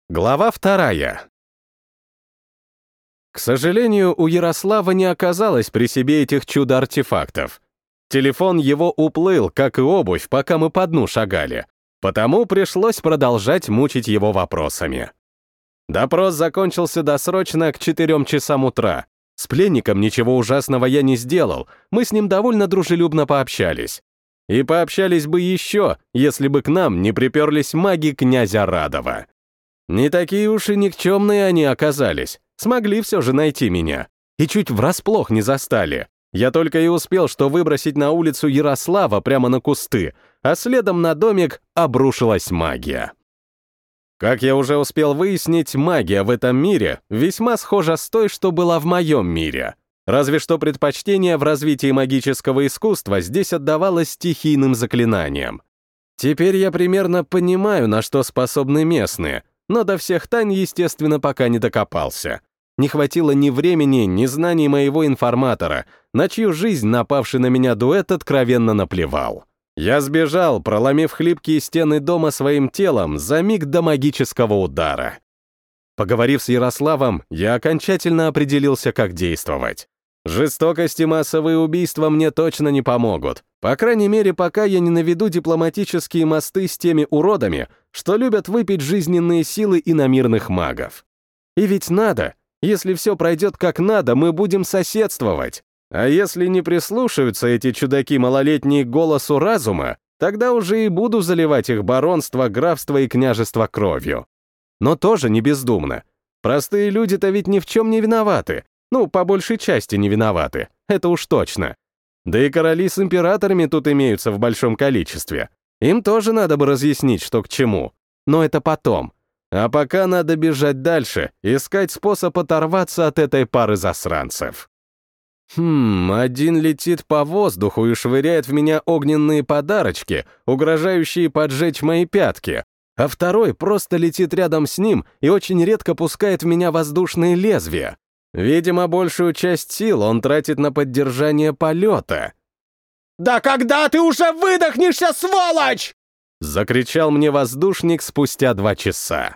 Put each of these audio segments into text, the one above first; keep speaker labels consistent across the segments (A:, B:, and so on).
A: Глава 2. К сожалению, у Ярослава не оказалось при себе этих чудо-артефактов. Телефон его уплыл, как и обувь, пока мы по дну шагали. Потому пришлось продолжать мучить его вопросами. Допрос закончился досрочно к 4 часам утра. С пленником ничего ужасного я не сделал, мы с ним довольно дружелюбно пообщались. И пообщались бы еще, если бы к нам не приперлись маги князя Радова. Не такие уж и никчемные они оказались, смогли все же найти меня. И чуть врасплох не застали. Я только и успел что выбросить на улицу Ярослава прямо на кусты, а следом на домик обрушилась магия. Как я уже успел выяснить, магия в этом мире весьма схожа с той, что была в моем мире. Разве что предпочтение в развитии магического искусства здесь отдавалось стихийным заклинаниям. Теперь я примерно понимаю, на что способны местные, но до всех тайн, естественно, пока не докопался. Не хватило ни времени, ни знаний моего информатора, на чью жизнь напавший на меня дуэт откровенно наплевал. Я сбежал, проломив хлипкие стены дома своим телом за миг до магического удара. Поговорив с Ярославом, я окончательно определился, как действовать. Жестокость и массовые убийства мне точно не помогут. По крайней мере, пока я не наведу дипломатические мосты с теми уродами, что любят выпить жизненные силы иномирных магов. И ведь надо. Если все пройдет как надо, мы будем соседствовать. А если не прислушаются эти чудаки малолетние к голосу разума, тогда уже и буду заливать их баронство, графство и княжество кровью. Но тоже не бездумно. Простые люди-то ведь ни в чем не виноваты. Ну, по большей части не виноваты, это уж точно. Да и короли с императорами тут имеются в большом количестве. Им тоже надо бы разъяснить, что к чему. Но это потом. А пока надо бежать дальше, искать способ оторваться от этой пары засранцев. Один летит по воздуху и швыряет в меня огненные подарочки, угрожающие поджечь мои пятки, а второй просто летит рядом с ним и очень редко пускает в меня воздушные лезвия. Видимо, большую часть сил он тратит на поддержание полета.
B: «Да когда ты уже выдохнешься, сволочь!»
A: Закричал мне воздушник спустя 2 часа.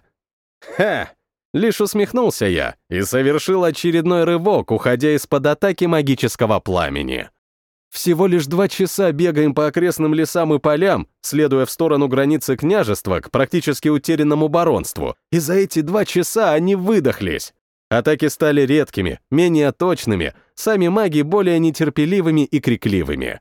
A: Лишь усмехнулся я и совершил очередной рывок, уходя из-под атаки магического пламени. Всего лишь 2 часа бегаем по окрестным лесам и полям, следуя в сторону границы княжества к практически утерянному баронству, и за эти 2 часа они выдохлись. Атаки стали редкими, менее точными, сами маги более нетерпеливыми и крикливыми.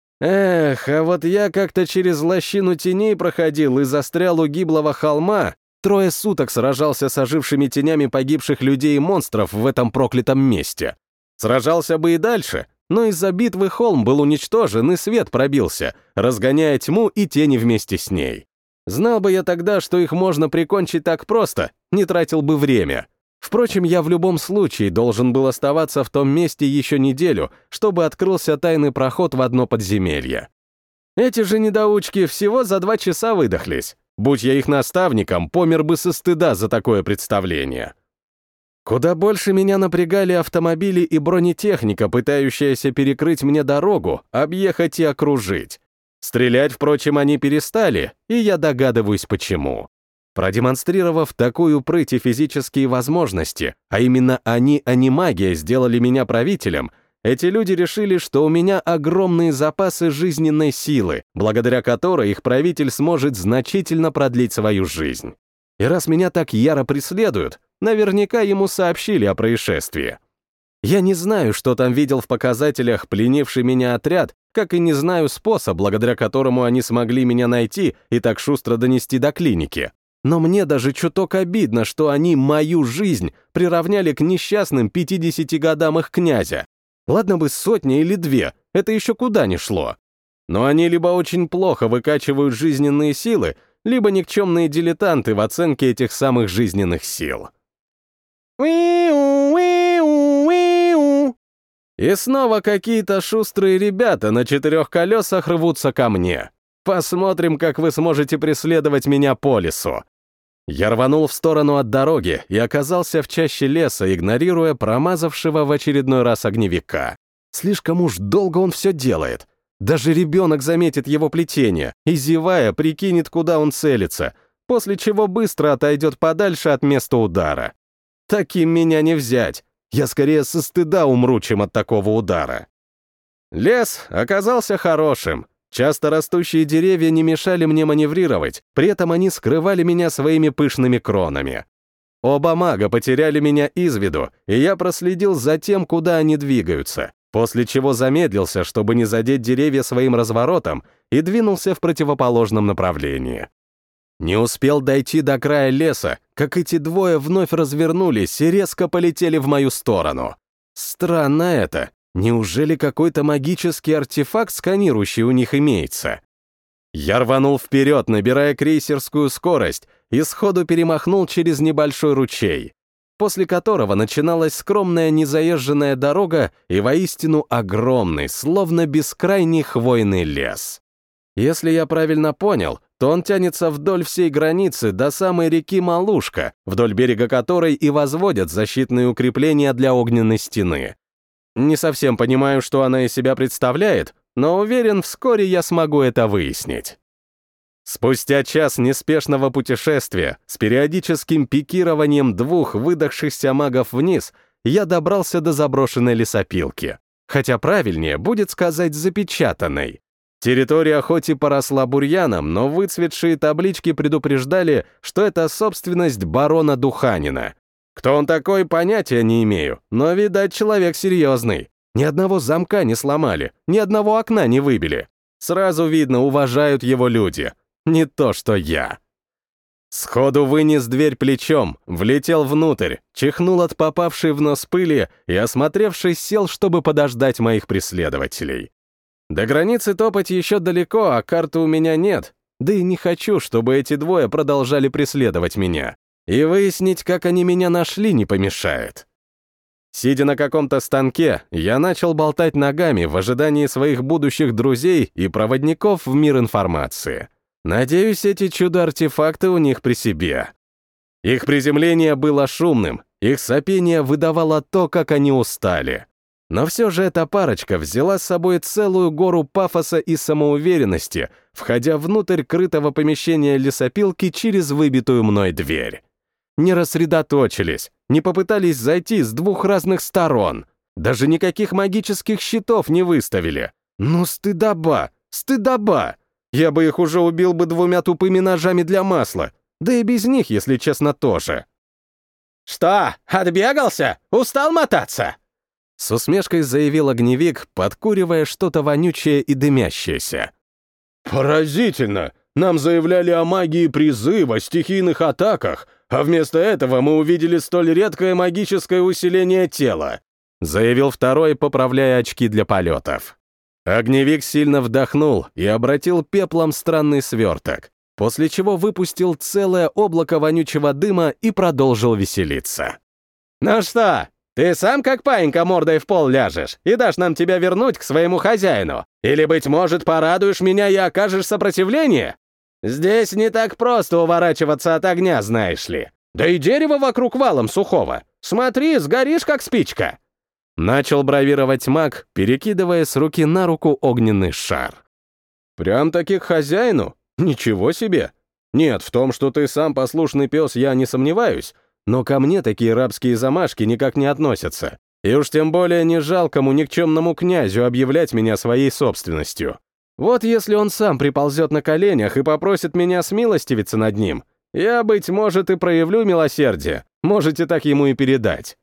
A: А вот я как-то через лощину теней проходил и застрял у гиблого холма, 3 суток сражался с ожившими тенями погибших людей и монстров в этом проклятом месте. Сражался бы и дальше, но из-за битвы холм был уничтожен и свет пробился, разгоняя тьму и тени вместе с ней. Знал бы я тогда, что их можно прикончить так просто, не тратил бы время. Впрочем, я в любом случае должен был оставаться в том месте еще неделю, чтобы открылся тайный проход в одно подземелье. Эти же недоучки всего за 2 часа выдохлись. Будь я их наставником, помер бы со стыда за такое представление. Куда больше меня напрягали автомобили и бронетехника, пытающаяся перекрыть мне дорогу, объехать и окружить. Стрелять, впрочем, они перестали, и я догадываюсь, почему. Продемонстрировав такую прыть и физические возможности, а именно они, а не магия, сделали меня правителем, эти люди решили, что у меня огромные запасы жизненной силы, благодаря которой их правитель сможет значительно продлить свою жизнь. И раз меня так яро преследуют, наверняка ему сообщили о происшествии. Я не знаю, что там видел в показателях пленивший меня отряд, как и не знаю способ, благодаря которому они смогли меня найти и так шустро донести до клиники. Но мне даже чуток обидно, что они мою жизнь приравняли к несчастным 50 годам их князя. Ладно бы 100 или 2, это еще куда ни шло. Но они либо очень плохо выкачивают жизненные силы, либо никчемные дилетанты в оценке этих самых жизненных сил. И снова какие-то шустрые ребята на 4 колесах рвутся ко мне. Посмотрим, как вы сможете преследовать меня по лесу. Я рванул в сторону от дороги и оказался в чаще леса, игнорируя промазавшего в очередной раз огневика. Слишком уж долго он все делает. Даже ребенок заметит его плетение и, зевая, прикинет, куда он целится. после чего быстро отойдет подальше от места удара. Таким меня не взять. Я скорее со стыда умру, чем от такого удара. Лес оказался хорошим. Часто растущие деревья не мешали мне маневрировать, при этом они скрывали меня своими пышными кронами. Оба мага потеряли меня из виду, и я проследил за тем, куда они двигаются, после чего замедлился, чтобы не задеть деревья своим разворотом, и двинулся в противоположном направлении. Не успел дойти до края леса, как эти двое вновь развернулись и резко полетели в мою сторону. Странно это. Неужели какой-то магический артефакт, сканирующий, у них имеется? Я рванул вперед, набирая крейсерскую скорость, и сходу перемахнул через небольшой ручей, после которого начиналась скромная незаезженная дорога и воистину огромный, словно бескрайний хвойный лес. Если я правильно понял, то он тянется вдоль всей границы до самой реки Малушка, вдоль берега которой и возводят защитные укрепления для огненной стены. Не совсем понимаю, что она из себя представляет, но уверен, вскоре я смогу это выяснить. Спустя час неспешного путешествия с периодическим пикированием двух выдохшихся магов вниз, я добрался до заброшенной лесопилки. Хотя правильнее будет сказать запечатанной. Территория хоть и поросла бурьяном, но выцветшие таблички предупреждали, что это собственность барона Духанина. Кто он такой, понятия не имею, но, видать, человек серьезный. Ни одного замка не сломали, ни одного окна не выбили. Сразу видно, уважают его люди. Не то, что я. Сходу вынес дверь плечом, влетел внутрь, чихнул от попавшей в нос пыли и, осмотревшись, сел, чтобы подождать моих преследователей. До границы топать еще далеко, а карты у меня нет. Да и не хочу, чтобы эти двое продолжали преследовать меня. И выяснить, как они меня нашли, не помешает. Сидя на каком-то станке, я начал болтать ногами в ожидании своих будущих друзей и проводников в мир информации. Надеюсь, эти чудо-артефакты у них при себе. Их приземление было шумным, их сопение выдавало то, как они устали. Но все же эта парочка взяла с собой целую гору пафоса и самоуверенности, входя внутрь крытого помещения лесопилки через выбитую мной дверь. Не рассредоточились, не попытались зайти с двух разных сторон. Даже никаких магических щитов не выставили. Ну, стыдоба, стыдоба! Я бы их уже убил бы двумя тупыми ножами для масла. Да и без них, если честно, тоже.
B: «Что, отбегался? Устал мотаться?»
A: С усмешкой заявил огневик, подкуривая что-то вонючее и дымящееся.
B: «Поразительно! Нам заявляли о магии призыва, стихийных атаках, а вместо этого мы увидели столь редкое магическое усиление тела»,
A: заявил второй, поправляя очки для полетов. Огневик сильно вдохнул и обратил пеплом странный сверток, после чего выпустил целое облако вонючего дыма и продолжил веселиться.
B: «Ну что, ты сам как паинька мордой в пол ляжешь и дашь нам тебя вернуть к своему хозяину? Или, быть может, порадуешь меня и окажешь сопротивление? Здесь не так просто уворачиваться от огня, знаешь ли. Да и дерево вокруг валом сухого. Смотри, сгоришь как спичка».
A: Начал бравировать маг, перекидывая с руки на руку огненный шар.
B: «Прям-таки к хозяину? Ничего себе! Нет, в том, что ты сам послушный пес, я не сомневаюсь, но ко мне такие рабские замашки никак не относятся. И уж тем более не жалкому никчемному князю объявлять меня своей собственностью. Вот если он сам приползет на коленях и попросит меня смилостивиться над ним, я, быть может, и проявлю милосердие, можете так ему и передать».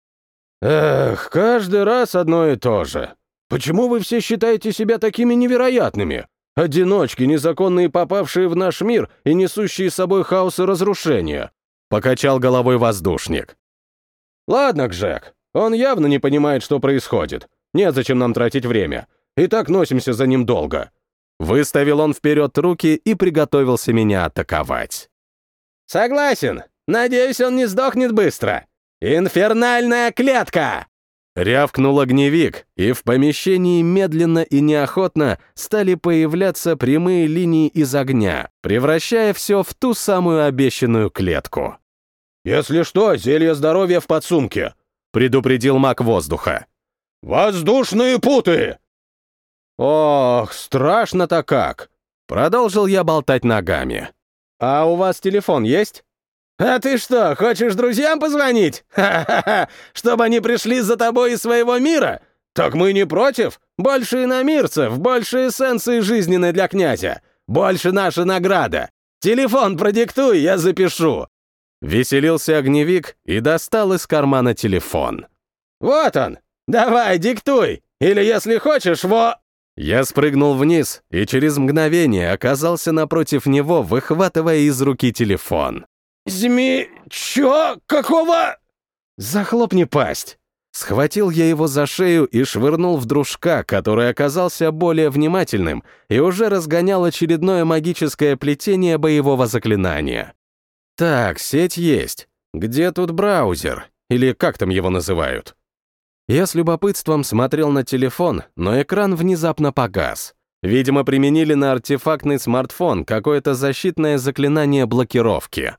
B: «Эх, каждый раз одно и то же. Почему вы все считаете себя такими невероятными? Одиночки, незаконные попавшие в наш мир и несущие с собой хаос и разрушение», — покачал головой воздушник. «Ладно, Джек, он явно не понимает, что происходит. Незачем нам тратить время. И так носимся за ним долго».
A: Выставил он вперед руки и приготовился меня атаковать.
B: «Согласен. Надеюсь, он не сдохнет быстро. Инфернальная клетка!»
A: Рявкнул огневик, и в помещении медленно и неохотно стали появляться прямые линии из огня, превращая все в ту самую обещанную клетку.
B: «Если что, зелье здоровья в подсумке», — предупредил маг воздуха. «Воздушные путы!» «Ох, страшно-то как!» — продолжил я болтать ногами.
A: а у вас телефон есть?»
B: «А ты что, хочешь друзьям позвонить? Ха-ха-ха! Чтобы они пришли за тобой из своего мира? Так мы не против. Больше иномирцев, больше эссенции жизненной для князя. Больше наша награда. Телефон продиктуй, я запишу».
A: Веселился огневик и достал из кармана телефон.
B: «Вот он! Давай, диктуй! Или, если хочешь,
A: Я спрыгнул вниз и через мгновение оказался напротив него, выхватывая из руки телефон.
B: Чё? Какого?»
A: «Захлопни пасть!» Схватил я его за шею и швырнул в дружка, который оказался более внимательным и уже разгонял очередное магическое плетение боевого заклинания. Так, сеть есть. Где тут браузер? Или как там его называют? Я с любопытством смотрел на телефон, но экран внезапно погас. Видимо, применили на артефактный смартфон какое-то защитное заклинание блокировки.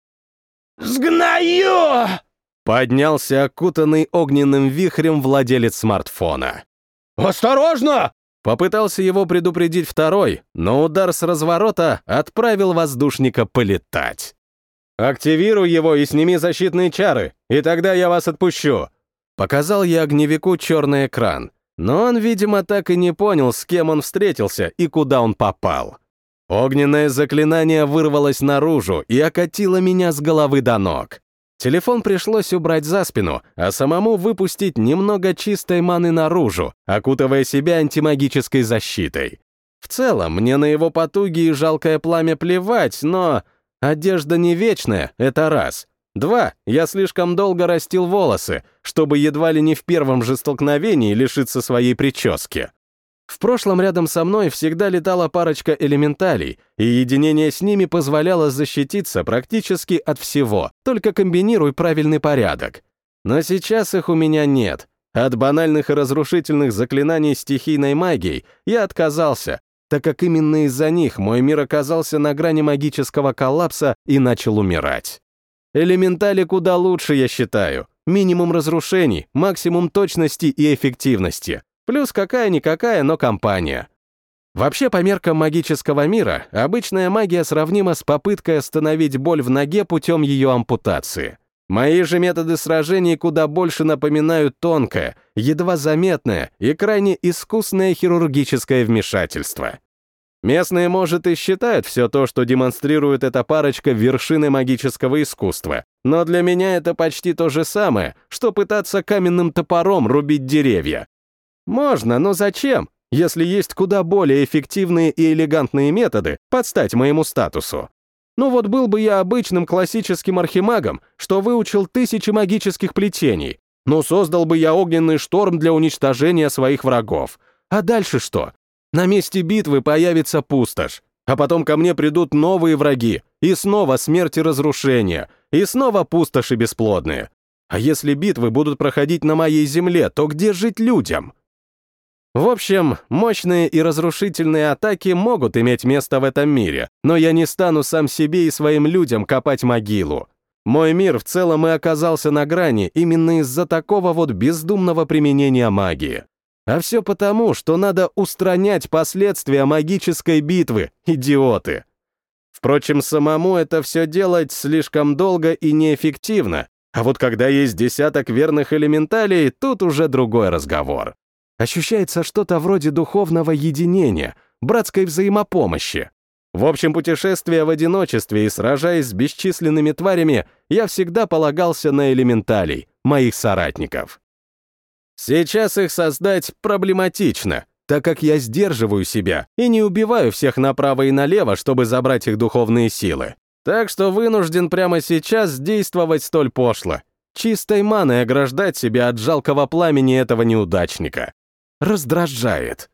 B: «Сгною!»
A: Поднялся окутанный огненным вихрем владелец смартфона.
B: «Осторожно!»
A: Попытался его предупредить второй, но удар с разворота отправил воздушника полетать. «Активируй его и сними защитные чары, и тогда я вас отпущу». Показал я огневику черный экран, но он, видимо, так и не понял, с кем он встретился и куда он попал. Огненное заклинание вырвалось наружу и окатило меня с головы до ног. Телефон пришлось убрать за спину, а самому выпустить немного чистой маны наружу, окутывая себя антимагической защитой. В целом, мне на его потуги и жалкое пламя плевать, но одежда не вечная, это раз. 2, я слишком долго растил волосы, чтобы едва ли не в первом же столкновении лишиться своей прически. В прошлом рядом со мной всегда летала парочка элементалей, и единение с ними позволяло защититься практически от всего, только комбинируй правильный порядок. Но сейчас их у меня нет. От банальных и разрушительных заклинаний стихийной магией я отказался, так как именно из-за них мой мир оказался на грани магического коллапса и начал умирать. Элементали куда лучше, я считаю. Минимум разрушений, максимум точности и эффективности. Плюс какая-никакая, но компания. Вообще, по меркам магического мира, обычная магия сравнима с попыткой остановить боль в ноге путем ее ампутации. Мои же методы сражений куда больше напоминают тонкое, едва заметное и крайне искусное хирургическое вмешательство. Местные, может, и считают все то, что демонстрирует эта парочка, вершиной магического искусства, но для меня это почти то же самое, что пытаться каменным топором рубить деревья. Можно, но зачем, если есть куда более эффективные и элегантные методы под стать моему статусу? Ну вот был бы я обычным классическим архимагом, что выучил тысячи магических плетений, но создал бы я огненный шторм для уничтожения своих врагов. А дальше что? На месте битвы появится пустошь, а потом ко мне придут новые враги, и снова смерть и разрушение, и снова пустоши бесплодные. А если битвы будут проходить на моей земле, то где жить людям? В общем, мощные и разрушительные атаки могут иметь место в этом мире, но я не стану сам себе и своим людям копать могилу. Мой мир в целом и оказался на грани именно из-за такого вот бездумного применения магии. А все потому, что надо устранять последствия магической битвы, идиоты. Впрочем, самому это все делать слишком долго и неэффективно, а вот когда есть десяток верных элементалей, тут уже другой разговор. Ощущается что-то вроде духовного единения, братской взаимопомощи. В общем, путешествуя в одиночестве и сражаясь с бесчисленными тварями, я всегда полагался на элементалей, моих соратников. Сейчас их создать проблематично, так как я сдерживаю себя и не убиваю всех направо и налево, чтобы забрать их духовные силы. Так что вынужден прямо сейчас действовать столь пошло, чистой маной ограждать себя от жалкого пламени этого неудачника. Раздражает.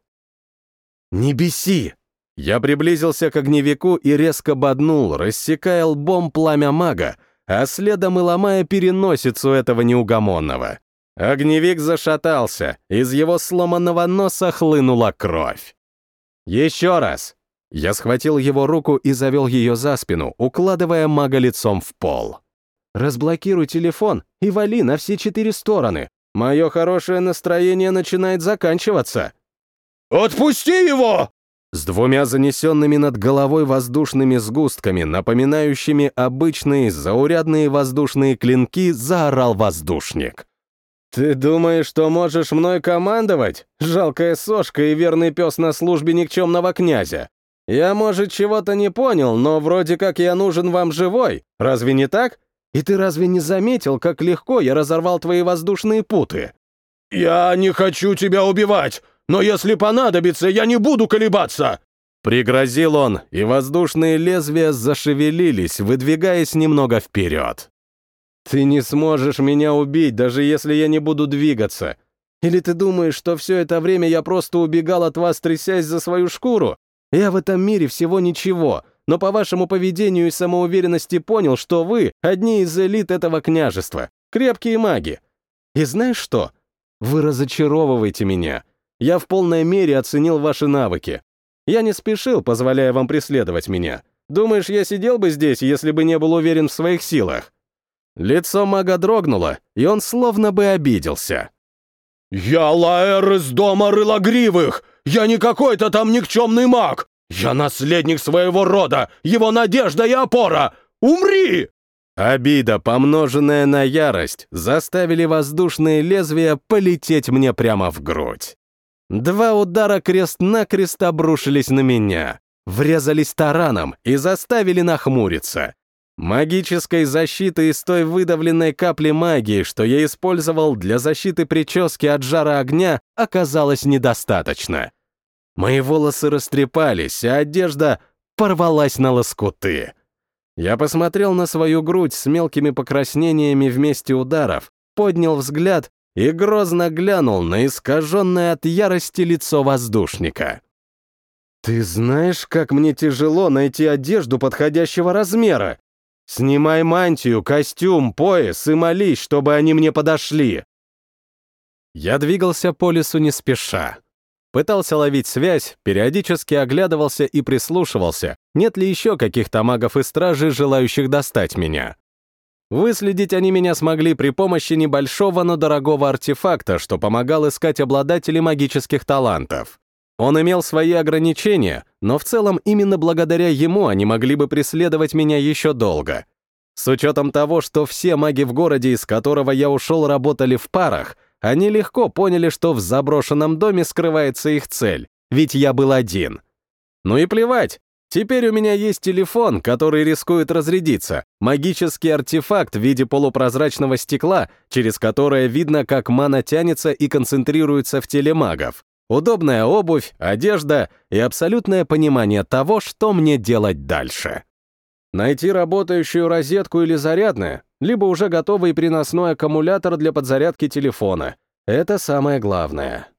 A: «Не беси!» Я приблизился к огневику и резко боднул, рассекая лбом пламя мага, а следом и ломая переносицу этого неугомонного. Огневик зашатался, из его сломанного носа хлынула кровь. «Еще раз!» Я схватил его руку и завел ее за спину, укладывая мага лицом в пол. «Разблокируй телефон и вали на все 4 стороны. Мое хорошее настроение начинает заканчиваться».
B: «Отпусти его!»
A: с двумя занесенными над головой воздушными сгустками, напоминающими обычные заурядные воздушные клинки, заорал воздушник.
B: «Ты думаешь, что можешь мной командовать? Жалкая сошка и верный пес на службе никчемного князя. Я, может, чего-то не понял, но вроде как я нужен вам живой. Разве не так? И ты разве не заметил, как легко я разорвал твои воздушные путы?» «Я не хочу тебя убивать, но если понадобится, я не буду колебаться!»
A: Пригрозил он, и воздушные лезвия зашевелились, выдвигаясь немного вперед.
B: «Ты не сможешь меня убить, даже если я не буду двигаться. Или ты думаешь, что все это время я просто убегал от вас, трясясь за свою шкуру? Я в этом мире всего ничего, но по вашему поведению и самоуверенности понял, что вы — одни из элит этого княжества, крепкие маги. И знаешь что? Вы разочаровываете меня. Я в полной мере оценил ваши навыки. Я не спешил, позволяя вам преследовать меня. Думаешь, я сидел бы здесь, если бы не был уверен в своих силах?»
A: Лицо мага дрогнуло, и он словно бы обиделся.
B: «Я Лаэр из дома Рылагривых! Я не какой-то там никчемный маг! Я наследник своего рода, его надежда и опора! Умри!»
A: Обида, помноженная на ярость, заставили воздушные лезвия полететь мне прямо в грудь. Два удара крест-накрест обрушились на меня, врезались тараном и заставили нахмуриться. Магической защиты из той выдавленной капли магии, что я использовал для защиты прически от жара огня, оказалось недостаточно. Мои волосы растрепались, а одежда порвалась на лоскуты. Я посмотрел на свою грудь с мелкими покраснениями в месте ударов, поднял взгляд и грозно глянул на искаженное от ярости лицо воздушника.
B: «Ты знаешь, как мне тяжело найти одежду подходящего размера? Снимай мантию, костюм, пояс и молись, чтобы они мне подошли!»
A: Я двигался по лесу не спеша. Пытался ловить связь, периодически оглядывался и прислушивался, нет ли еще каких-то магов и стражей, желающих достать меня. Выследить они меня смогли при помощи небольшого, но дорогого артефакта, что помогал искать обладателей магических талантов. Он имел свои ограничения, но в целом именно благодаря ему они могли бы преследовать меня еще долго. С учетом того, что все маги в городе, из которого я ушел, работали в парах, они легко поняли, что в заброшенном доме скрывается их цель, ведь я был один. Ну и плевать, теперь у меня есть телефон, который рискует разрядиться, магический артефакт в виде полупрозрачного стекла, через которое видно, как мана тянется и концентрируется в теле магов, удобная обувь, одежда и абсолютное понимание того, что мне делать дальше.
B: Найти работающую розетку или зарядное, либо уже готовый переносной аккумулятор для подзарядки телефона. Это самое главное.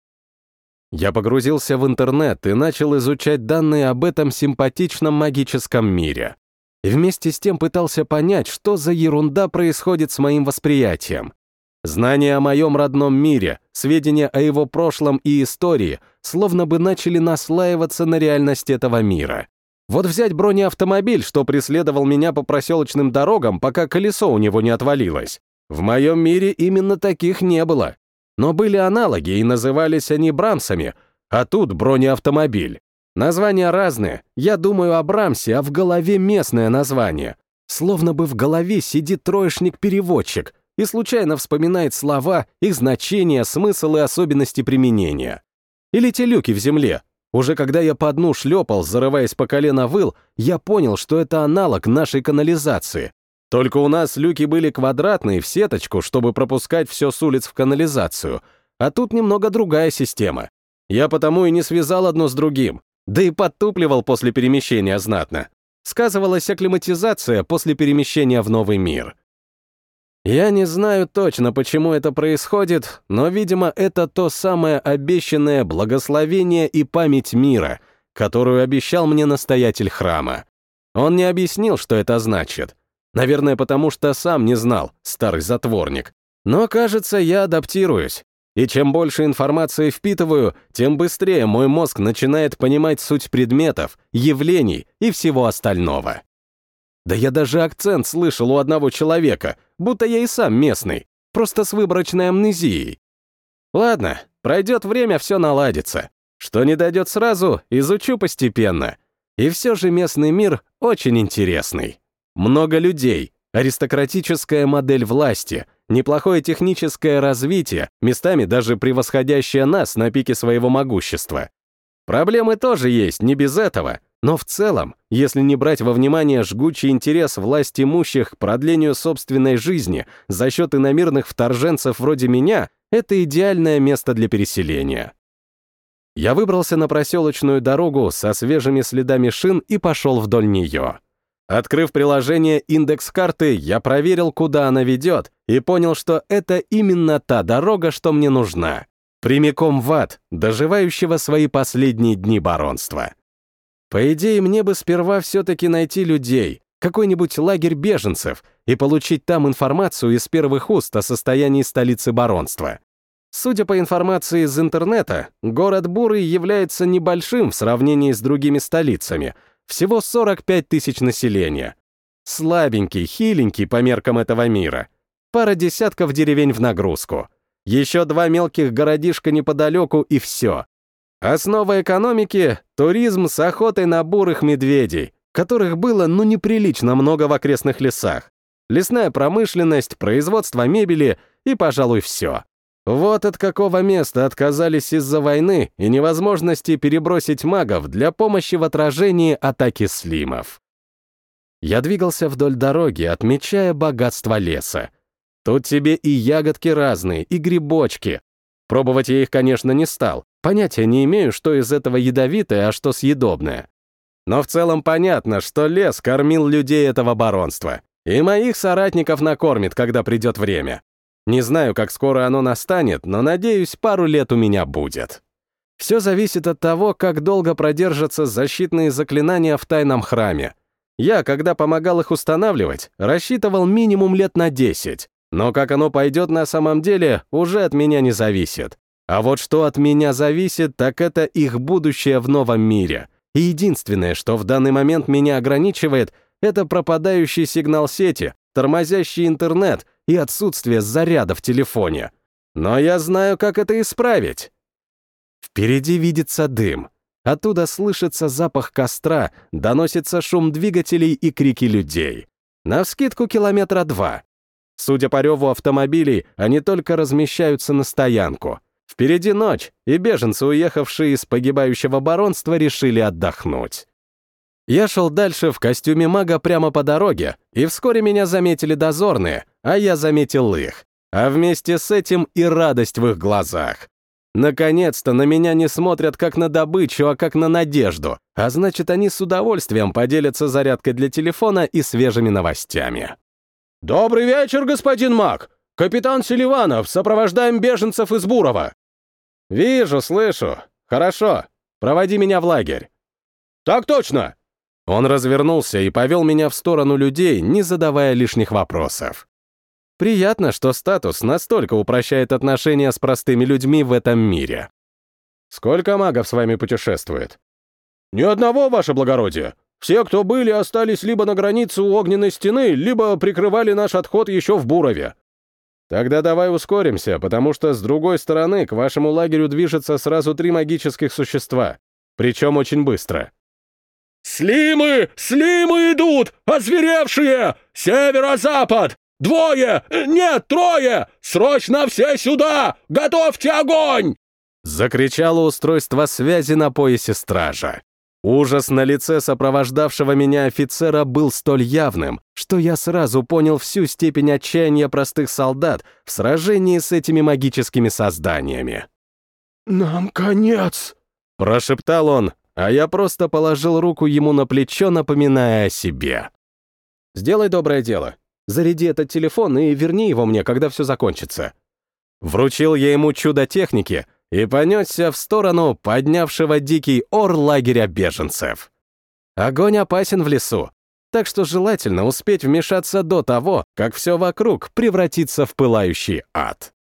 A: Я погрузился в интернет и начал изучать данные об этом симпатичном магическом мире. И вместе с тем пытался понять, что за ерунда происходит с моим восприятием. Знания о моем родном мире, сведения о его прошлом и истории словно бы начали наслаиваться на реальность этого мира. Вот взять бронеавтомобиль, что преследовал меня по проселочным дорогам, пока колесо у него не отвалилось. В моем мире именно таких не было. Но были аналоги, и назывались они Брамсами, а тут бронеавтомобиль. Названия разные, я думаю о Брамсе, а в голове местное название. Словно бы в голове сидит троечник-переводчик и случайно вспоминает слова, их значения, смысл и особенности применения. Или те люки в земле. Уже когда я по дну шлепал, зарываясь по колено выл, я понял, что это аналог нашей канализации. Только у нас люки были квадратные, в сеточку, чтобы пропускать все с улиц в канализацию, а тут немного другая система. Я потому и не связал одно с другим, да и подтупливал после перемещения знатно. Сказывалась акклиматизация после перемещения в новый мир. Я не знаю точно, почему это происходит, но, видимо, это то самое обещанное благословение и память мира, которую обещал мне настоятель храма. Он не объяснил, что это значит. Наверное, потому что сам не знал, старый затворник. Но, кажется, я адаптируюсь. И чем больше информации впитываю, тем быстрее мой мозг начинает понимать суть предметов, явлений и всего остального. Да я даже акцент слышал у одного человека, будто я и сам местный, просто с выборочной амнезией. Ладно, пройдет время, все наладится. Что не дойдет сразу, изучу постепенно. И все же местный мир очень интересный. Много людей, аристократическая модель власти, неплохое техническое развитие, местами даже превосходящее нас на пике своего могущества. Проблемы тоже есть, не без этого, но в целом, если не брать во внимание жгучий интерес власть имущих к продлению собственной жизни за счет иномирных вторженцев вроде меня, это идеальное место для переселения. Я выбрался на проселочную дорогу со свежими следами шин и пошел вдоль нее. Открыв приложение «Индекс карты», я проверил, куда она ведет, и понял, что это именно та дорога, что мне нужна. Прямиком в ад, доживающего свои последние дни баронства. По идее, мне бы сперва все-таки найти людей, какой-нибудь лагерь беженцев, и получить там информацию из первых уст о состоянии столицы баронства. Судя по информации из интернета, город Бурый является небольшим в сравнении с другими столицами, всего 45 тысяч населения. Слабенький, хиленький по меркам этого мира. Пара десятков деревень в нагрузку. Еще 2 мелких городишка неподалеку и все. Основа экономики — туризм с охотой на бурых медведей, которых было неприлично много в окрестных лесах. Лесная промышленность, производство мебели и, пожалуй, все. Вот от какого места отказались из-за войны и невозможности перебросить магов для помощи в отражении атаки слимов. Я двигался вдоль дороги, отмечая богатство леса. Тут тебе и ягодки разные, и грибочки. Пробовать я их, конечно, не стал. Понятия не имею, что из этого ядовитое, а что съедобное. Но в целом понятно, что лес кормил людей этого баронства. И моих соратников накормит, когда придет время. Не знаю, как скоро оно настанет, но, надеюсь, пару лет у меня будет. Все зависит от того, как долго продержатся защитные заклинания в тайном храме. Я, когда помогал их устанавливать, рассчитывал минимум лет на 10. Но как оно пойдет на самом деле, уже от меня не зависит. А вот что от меня зависит, так это их будущее в новом мире. И единственное, что в данный момент меня ограничивает, это пропадающий сигнал сети, тормозящий интернет и отсутствие заряда в телефоне. Но я знаю, как это исправить. Впереди видится дым. Оттуда слышится запах костра, доносится шум двигателей и крики людей. Навскидку 2 километра. Судя по реву автомобилей, они только размещаются на стоянку. Впереди ночь, и беженцы, уехавшие из погибающего баронства, решили отдохнуть. Я шел дальше в костюме мага прямо по дороге, и вскоре меня заметили дозорные, а я заметил их. А вместе с этим и радость в их глазах. Наконец-то на меня не смотрят как на добычу, а как на надежду, а значит, они с удовольствием поделятся зарядкой для телефона и свежими новостями. «Добрый вечер, господин маг! Капитан Селиванов, сопровождаем беженцев из Бурова!» «Вижу, слышу. Хорошо. Проводи меня в лагерь». «Так точно!» Он развернулся и повел меня в сторону людей, не задавая лишних вопросов. Приятно, что статус настолько упрощает отношения с простыми людьми в этом мире. «Сколько магов с вами путешествует?» «Ни одного, ваше благородие. Все, кто были, остались либо на границе у огненной стены, либо прикрывали наш отход еще в Бурове». «Тогда давай ускоримся, потому что с другой стороны к вашему лагерю движется сразу 3 магических существа, причем очень быстро».
C: «Слимы! Слимы идут! Озверевшие! Северо-запад! 2! Нет, 3! Срочно все сюда! Готовьте огонь!»
A: Закричало устройство связи на поясе стража. Ужас на лице сопровождавшего меня офицера был столь явным, что я сразу понял всю степень отчаяния простых солдат в сражении с этими магическими созданиями.
C: «Нам конец!»
A: — прошептал он, а я просто положил руку ему на плечо, напоминая о себе. «Сделай доброе дело. Заряди этот телефон и верни его мне, когда все закончится». Вручил я ему чудо техники и понесся в сторону поднявшего дикий ор лагеря беженцев. Огонь опасен в лесу, так что желательно успеть вмешаться до того, как все вокруг превратится в пылающий ад.